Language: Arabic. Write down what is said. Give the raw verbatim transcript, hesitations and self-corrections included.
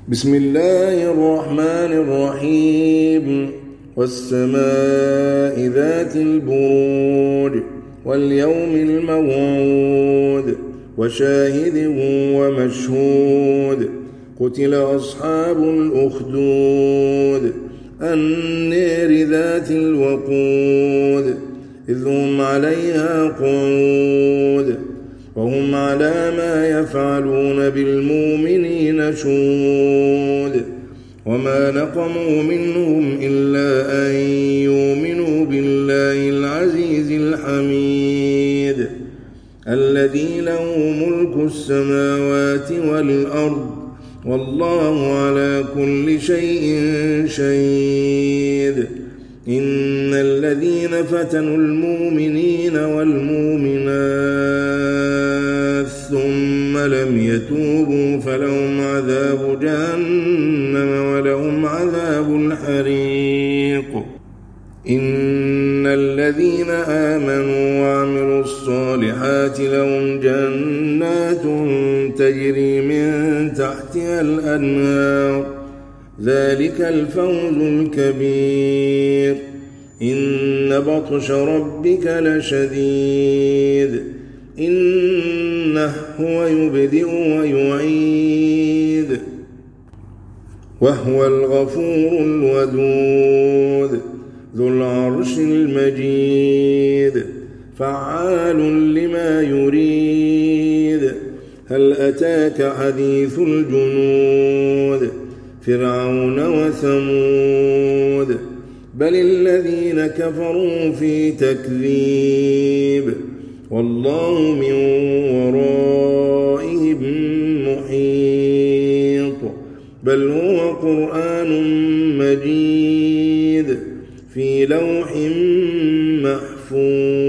بسم الله الرحمن الرحيم والسماء ذات البروج واليوم الموعود وشاهد ومشهود قتل أصحاب الأخدود النار ذات الوقود إذ هم عليها قعود وهم على ما يفعلون بالمؤمنين شهود وما نقموا منهم إلا أن يؤمنوا بالله العزيز الحميد الذي له ملك السماوات والأرض والله على كل شيء شهيد إن الذين فتنوا المؤمنين والمؤمنات ثم لم يتوبوا فلهم عذاب جهنم ولهم عذاب الحريق إن الذين آمنوا وعملوا الصالحات لهم جنات تجري من تحتها الأنهار ذلك الفوز الكبير إن بطش ربك لشديد إنه هو يبدئ ويعيد وهو الغفور الودود ذو العرش المجيد فعال لما يريد هل أتاك حديث الجنود فرعون وثمود بل الذين كفروا في تكذيب والله من ورائهم محيط بل هو قرآن مجيد في لوح محفوظ.